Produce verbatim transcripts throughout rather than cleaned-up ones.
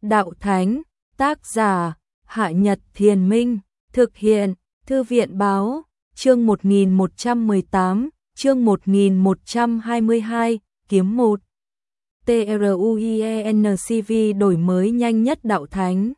đạo thánh, tác giả, Hạ Nhật Thiền Minh, thực hiện, Thư viện báo, chương một nghìn một trăm mười tám, chương một nghìn một trăm hai mươi hai, kiếm một. TRUIENCV đổi mới nhanh nhất đạo thánh.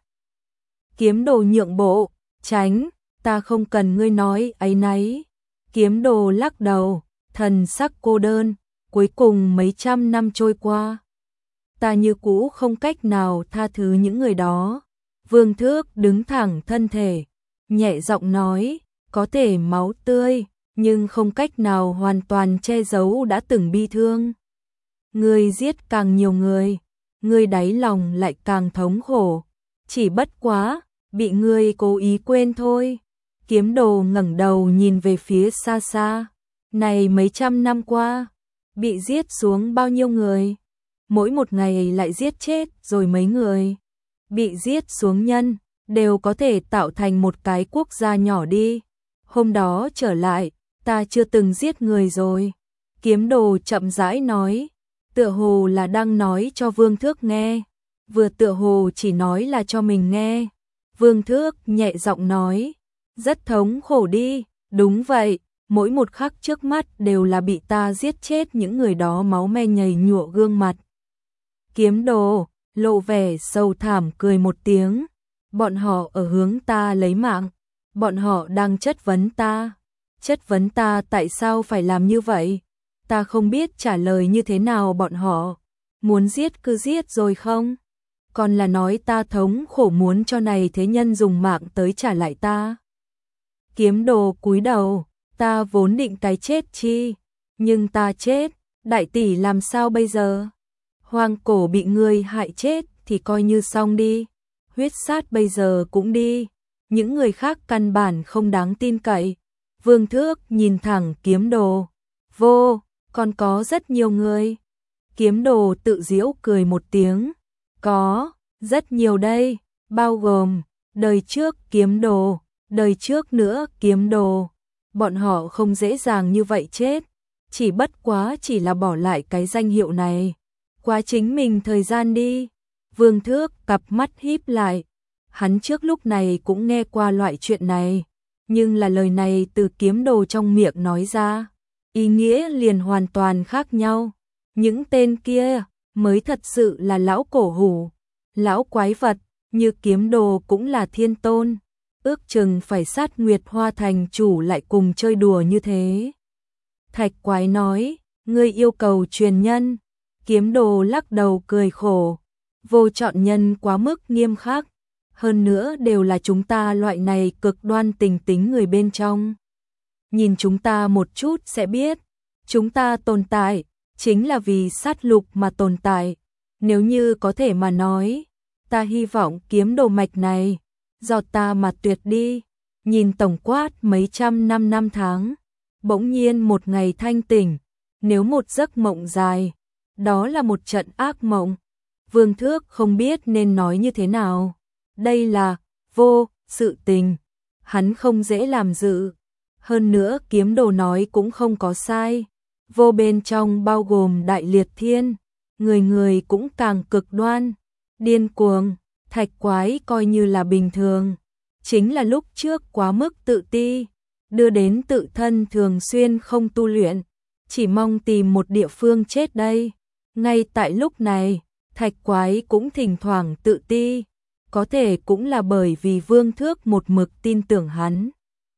Kiếm đồ nhượng bộ, tránh, ta không cần ngươi nói ấy nấy. Kiếm đồ lắc đầu, thần sắc cô đơn, cuối cùng mấy trăm năm trôi qua. Ta như cũ không cách nào tha thứ những người đó. Vương Thước đứng thẳng thân thể, nhẹ giọng nói, có thể máu tươi, nhưng không cách nào hoàn toàn che giấu đã từng bi thương. Ngươi giết càng nhiều người, ngươi đáy lòng lại càng thống khổ, chỉ bất quá, bị ngươi cố ý quên thôi. Kiếm đồ ngẩng đầu nhìn về phía xa xa, này mấy trăm năm qua, bị giết xuống bao nhiêu người, mỗi một ngày lại giết chết rồi mấy người. Bị giết xuống nhân, đều có thể tạo thành một cái quốc gia nhỏ đi. Hôm đó trở lại, ta chưa từng giết người rồi. Kiếm đồ chậm rãi nói, tựa hồ là đang nói cho Vương Thước nghe, vừa tựa hồ chỉ nói là cho mình nghe. Vương Thước nhẹ giọng nói, rất thống khổ đi, đúng vậy, mỗi một khắc trước mắt đều là bị ta giết chết những người đó máu me nhầy nhụa gương mặt. Kiếm đồ lộ vẻ sầu thảm cười một tiếng, bọn họ ở hướng ta lấy mạng, bọn họ đang chất vấn ta, chất vấn ta tại sao phải làm như vậy, ta không biết trả lời như thế nào. Bọn họ muốn giết cứ giết rồi không, còn là nói ta thống khổ muốn cho này thế nhân dùng mạng tới trả lại ta. Kiếm đồ cúi đầu, ta vốn định cái chết chi, nhưng ta chết, đại tỷ làm sao bây giờ? Hoang cổ bị ngươi hại chết thì coi như xong đi, huyết sát bây giờ cũng đi, những người khác căn bản không đáng tin cậy. Vương Thước nhìn thẳng kiếm đồ, vô, còn có rất nhiều người. Kiếm đồ tự giễu cười một tiếng, có, rất nhiều đây, bao gồm, đời trước kiếm đồ, đời trước nữa kiếm đồ. Bọn họ không dễ dàng như vậy chết, chỉ bất quá chỉ là bỏ lại cái danh hiệu này. Quá chính mình thời gian đi. Vương Thước cặp mắt híp lại. Hắn trước lúc này cũng nghe qua loại chuyện này, nhưng là lời này từ kiếm đồ trong miệng nói ra, ý nghĩa liền hoàn toàn khác nhau. Những tên kia mới thật sự là lão cổ hủ, lão quái vật, như kiếm đồ cũng là thiên tôn, ước chừng phải sát Nguyệt Hoa thành chủ lại cùng chơi đùa như thế. Thạch Quái nói, ngươi yêu cầu truyền nhân. Kiếm đồ lắc đầu cười khổ, vô chọn nhân quá mức nghiêm khắc, hơn nữa đều là chúng ta loại này cực đoan tình tính người bên trong. Nhìn chúng ta một chút sẽ biết, chúng ta tồn tại, chính là vì sát lục mà tồn tại. Nếu như có thể mà nói, ta hy vọng kiếm đồ mạch này, do ta mà tuyệt đi. Nhìn tổng quát mấy trăm năm năm tháng, bỗng nhiên một ngày thanh tỉnh, nếu một giấc mộng dài, đó là một trận ác mộng. Vương Thước không biết nên nói như thế nào. Đây là vô sự tình, hắn không dễ làm dự. Hơn nữa kiếm đồ nói cũng không có sai. Vô bên trong bao gồm đại liệt thiên, người người cũng càng cực đoan, điên cuồng. Thạch Quái coi như là bình thường, chính là lúc trước quá mức tự ti, đưa đến tự thân thường xuyên không tu luyện, chỉ mong tìm một địa phương chết đây. Ngay tại lúc này, Thạch Quái cũng thỉnh thoảng tự ti, có thể cũng là bởi vì Vương Thước một mực tin tưởng hắn.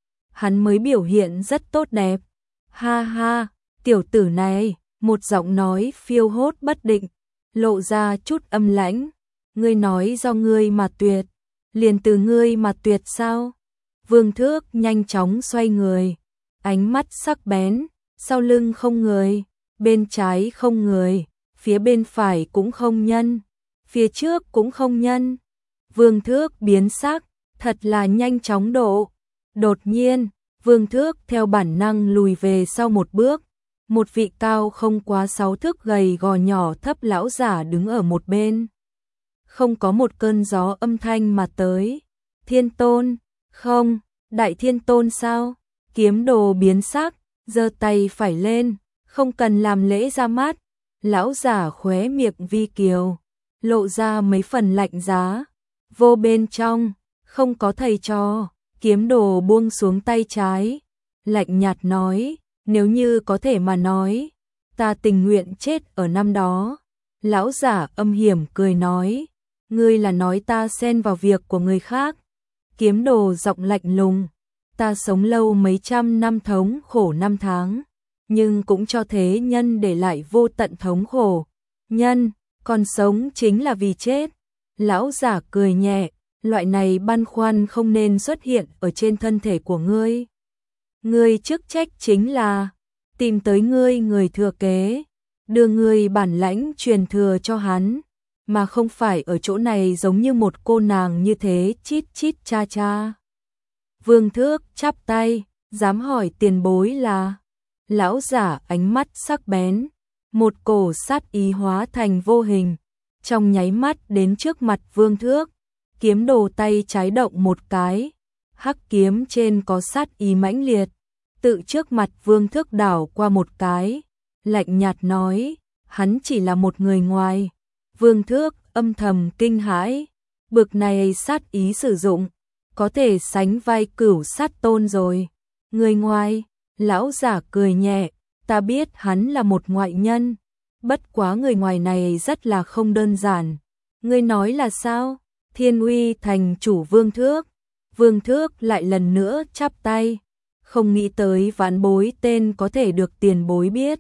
Hắn mới biểu hiện rất tốt đẹp. Ha ha, tiểu tử này, một giọng nói phiêu hốt bất định, lộ ra chút âm lãnh. Ngươi nói do ngươi mà tuyệt, liền từ ngươi mà tuyệt sao? Vương Thước nhanh chóng xoay người, ánh mắt sắc bén, sau lưng không người, bên trái không người, phía bên phải cũng không nhân, phía trước cũng không nhân. Vương Thước biến sắc, thật là nhanh chóng độ. Đột nhiên, Vương Thước theo bản năng lùi về sau một bước, một vị cao không quá sáu thước gầy gò nhỏ thấp lão giả đứng ở một bên. Không có một cơn gió âm thanh mà tới. Thiên tôn, không, đại thiên tôn sao? Kiếm đồ biến sắc, giơ tay phải lên, không cần làm lễ ra mắt. Lão giả khóe miệng vi kiều, lộ ra mấy phần lạnh giá. Vô bên trong, không có thầy trò, kiếm đồ buông xuống tay trái, lạnh nhạt nói, nếu như có thể mà nói, ta tình nguyện chết ở năm đó. Lão giả âm hiểm cười nói, ngươi là nói ta xen vào việc của người khác. Kiếm đồ giọng lạnh lùng, ta sống lâu mấy trăm năm thống khổ năm tháng, nhưng cũng cho thế nhân để lại vô tận thống khổ. Nhân, còn sống chính là vì chết. Lão giả cười nhẹ, loại này băn khoăn không nên xuất hiện ở trên thân thể của ngươi. Ngươi chức trách chính là tìm tới ngươi người thừa kế, đưa ngươi bản lãnh truyền thừa cho hắn, mà không phải ở chỗ này giống như một cô nàng như thế chít chít cha cha. Vương Thước chắp tay, dám hỏi tiền bối là. Lão giả ánh mắt sắc bén, một cổ sát ý hóa thành vô hình, trong nháy mắt đến trước mặt Vương Thước. Kiếm đồ tay trái động một cái, hắc kiếm trên có sát ý mãnh liệt, tự trước mặt Vương Thước đảo qua một cái, lạnh nhạt nói, hắn chỉ là một người ngoài. Vương Thước âm thầm kinh hãi, bực này sát ý sử dụng, có thể sánh vai cửu sát tôn rồi. Người ngoài, lão giả cười nhẹ, ta biết hắn là một ngoại nhân, bất quá người ngoài này rất là không đơn giản. Ngươi nói là sao? Thiên Uy thành chủ Vương Thước. Vương Thước lại lần nữa chắp tay, không nghĩ tới vãn bối tên có thể được tiền bối biết.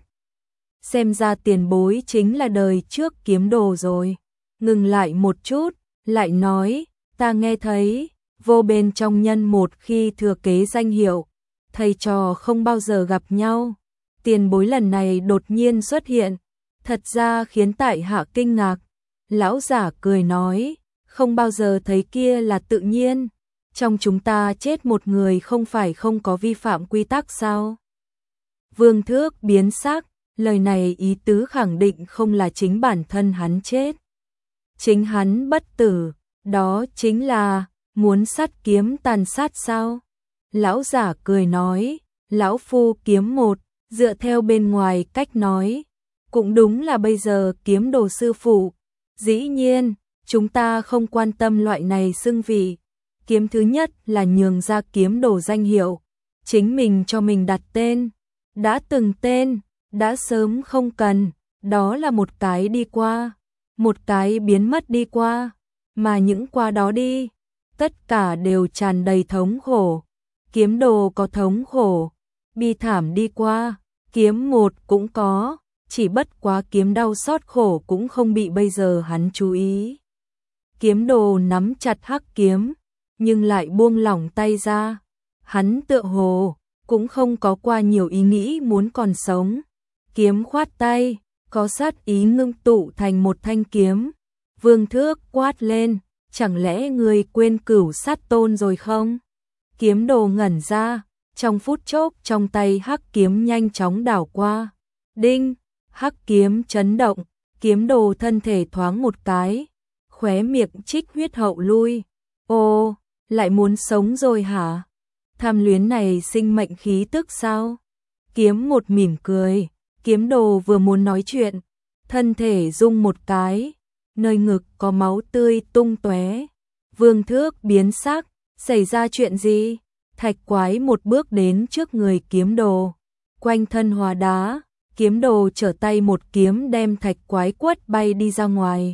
Xem ra tiền bối chính là đời trước kiếm đồ rồi. Ngừng lại một chút, lại nói, ta nghe thấy, vô bên trong nhân một khi thừa kế danh hiệu, thầy trò không bao giờ gặp nhau. Tiền bối lần này đột nhiên xuất hiện, thật ra khiến tại hạ kinh ngạc. Lão giả cười nói, không bao giờ thấy kia là tự nhiên. Trong chúng ta chết một người không phải không có vi phạm quy tắc sao? Vương Thước biến sắc, lời này ý tứ khẳng định không là chính bản thân hắn chết. Chính hắn bất tử, đó chính là muốn sát kiếm tàn sát sao? Lão giả cười nói, lão phu kiếm một, dựa theo bên ngoài cách nói, cũng đúng là bây giờ kiếm đồ sư phụ. Dĩ nhiên, chúng ta không quan tâm loại này xưng vị. Kiếm thứ nhất là nhường ra kiếm đồ danh hiệu, chính mình cho mình đặt tên, đã từng tên, đã sớm không cần, đó là một cái đi qua, một cái biến mất đi qua, mà những qua đó đi, tất cả đều tràn đầy thống khổ. Kiếm đồ có thống khổ, bi thảm đi qua, kiếm một cũng có, chỉ bất quá kiếm đau xót khổ cũng không bị bây giờ hắn chú ý. Kiếm đồ nắm chặt hắc kiếm, nhưng lại buông lỏng tay ra. Hắn tựa hồ cũng không có qua nhiều ý nghĩ muốn còn sống. Kiếm khoát tay, có sát ý ngưng tụ thành một thanh kiếm. Vương Thước quát lên, chẳng lẽ người quên cửu sát tôn rồi không? Kiếm đồ ngẩn ra, trong phút chốc trong tay hắc kiếm nhanh chóng đảo qua. Đinh, hắc kiếm chấn động, kiếm đồ thân thể thoáng một cái, khóe miệng trích huyết hậu lui. Ô, lại muốn sống rồi hả? Tham luyến này sinh mệnh khí tức sao? Kiếm một mỉm cười, kiếm đồ vừa muốn nói chuyện, thân thể rung một cái, nơi ngực có máu tươi tung tóe. Vương Thước biến sắc, xảy ra chuyện gì? Thạch quái một bước đến trước người kiếm đồ, quanh thân hóa đá, kiếm đồ trở tay một kiếm đem thạch quái quất bay đi ra ngoài.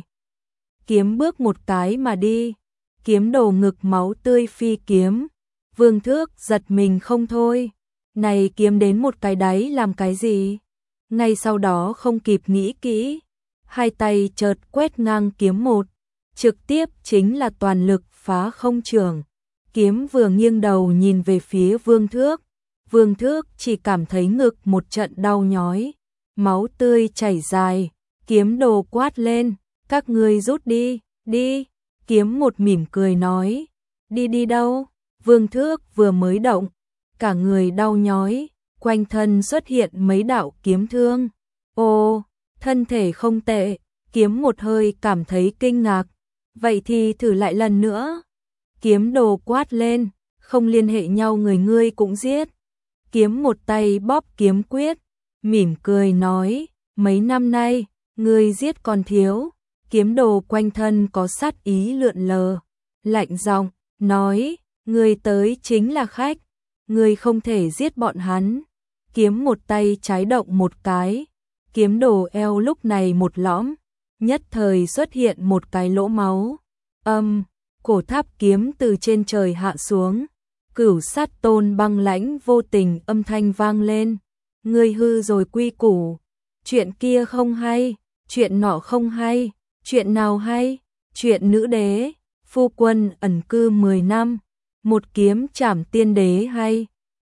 Kiếm bước một cái mà đi, kiếm đồ ngực máu tươi phi kiếm. Vương Thước giật mình không thôi, này kiếm đến một cái đáy làm cái gì? Ngay sau đó không kịp nghĩ kỹ, hai tay chợt quét ngang kiếm một, trực tiếp chính là toàn lực phá không trường. Kiếm vừa nghiêng đầu nhìn về phía Vương Thước, Vương Thước chỉ cảm thấy ngực một trận đau nhói, máu tươi chảy dài. Kiếm đồ quát lên, các ngươi rút đi, đi. Kiếm một mỉm cười nói, đi đi đâu? Vương Thước vừa mới động, cả người đau nhói, quanh thân xuất hiện mấy đạo kiếm thương. Ô, thân thể không tệ. Kiếm một hơi cảm thấy kinh ngạc, vậy thì thử lại lần nữa. Kiếm đồ quát lên, không liên hệ nhau người ngươi cũng giết. Kiếm một tay bóp kiếm quyết, mỉm cười nói, mấy năm nay, ngươi giết còn thiếu. Kiếm đồ quanh thân có sát ý lượn lờ, lạnh giọng nói, ngươi tới chính là khách, ngươi không thể giết bọn hắn. Kiếm một tay trái động một cái, kiếm đồ eo lúc này một lõm, nhất thời xuất hiện một cái lỗ máu. Âm, cổ tháp kiếm từ trên trời hạ xuống, Cửu Sát Tôn băng lãnh vô tình âm thanh vang lên, ngươi hư rồi quy củ, chuyện kia không hay, chuyện nọ không hay, chuyện nào hay, chuyện nữ đế, phu quân ẩn cư mười năm, một kiếm trảm tiên đế hay.